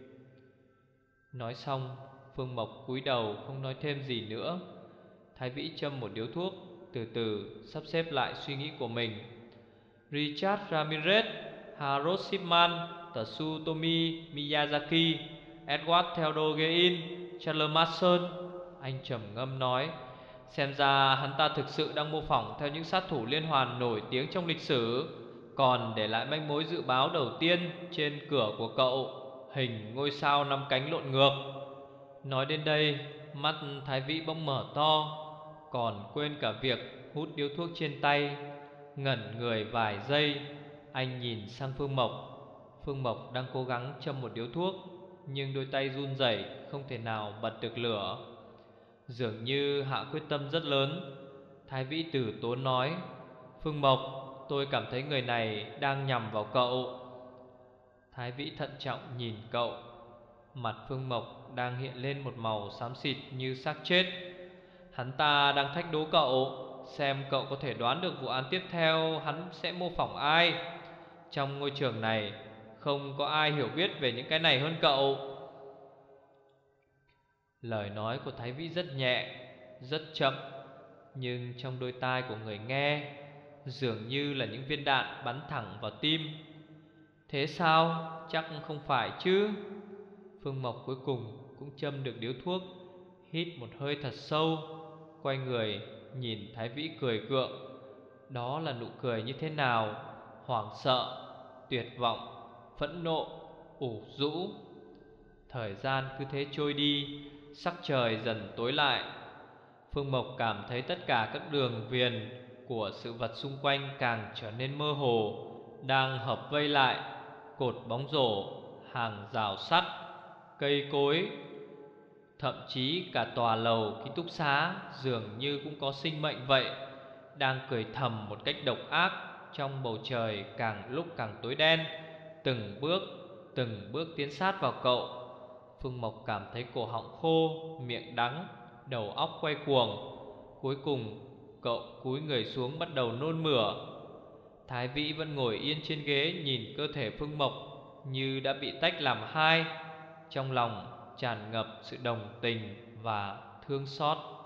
Nói xong, Phương Mộc cúi đầu không nói thêm gì nữa. Thái Vĩ châm một điếu thuốc, từ từ sắp xếp lại suy nghĩ của mình. Richard Ramirez, Harold Shipman, Tsutomi Miyazaki, Edward Theodore Gein, Charles Manson. Anh trầm ngâm nói: xem ra hắn ta thực sự đang mô phỏng theo những sát thủ liên hoàn nổi tiếng trong lịch sử, còn để lại manh mối dự báo đầu tiên trên cửa của cậu, hình ngôi sao năm cánh lộn ngược. Nói đến đây, mắt Thái Vĩ bỗng mở to, còn quên cả việc hút điếu thuốc trên tay. Ngẩn người vài giây, anh nhìn sang Phương Mộc. Phương Mộc đang cố gắng châm một điếu thuốc, nhưng đôi tay run rẩy không thể nào bật được lửa. Dường như hạ quyết tâm rất lớn. Thái Vĩ từ tốn nói: Phương Mộc, tôi cảm thấy người này đang nhằm vào cậu. Thái Vĩ thận trọng nhìn cậu. Mặt Phương Mộc đang hiện lên một màu xám xịt như xác chết. Hắn ta đang thách đố cậu, xem cậu có thể đoán được vụ án tiếp theo hắn sẽ mô phỏng ai. Trong ngôi trường này, không có ai hiểu biết về những cái này hơn cậu. Lời nói của Thái Vĩ rất nhẹ, rất chậm, nhưng trong đôi tai của người nghe dường như là những viên đạn bắn thẳng vào tim. Thế sao? Chắc không phải chứ? Phương Mộc cuối cùng cũng châm được điếu thuốc, hít một hơi thật sâu, quay người nhìn Thái Vĩ cười gượng. Đó là nụ cười như thế nào? Hoảng sợ, tuyệt vọng, phẫn nộ, ủ rũ. Thời gian cứ thế trôi đi, sắc trời dần tối lại. Phương Mộc cảm thấy tất cả các đường viền của sự vật xung quanh càng trở nên mơ hồ, đang hợp vây lại. Cột bóng rổ, hàng rào sắt, cây cối, thậm chí cả tòa lầu ký túc xá dường như cũng có sinh mệnh vậy, đang cười thầm một cách độc ác trong bầu trời càng lúc càng tối đen, từng bước, từng bước tiến sát vào cậu. Phương Mộc cảm thấy cổ họng khô, miệng đắng, đầu óc quay cuồng. Cuối cùng, cậu cúi người xuống bắt đầu nôn mửa. Thái Vĩ vẫn ngồi yên trên ghế nhìn cơ thể Phương Mộc như đã bị tách làm hai, trong lòng tràn ngập sự đồng tình và thương xót.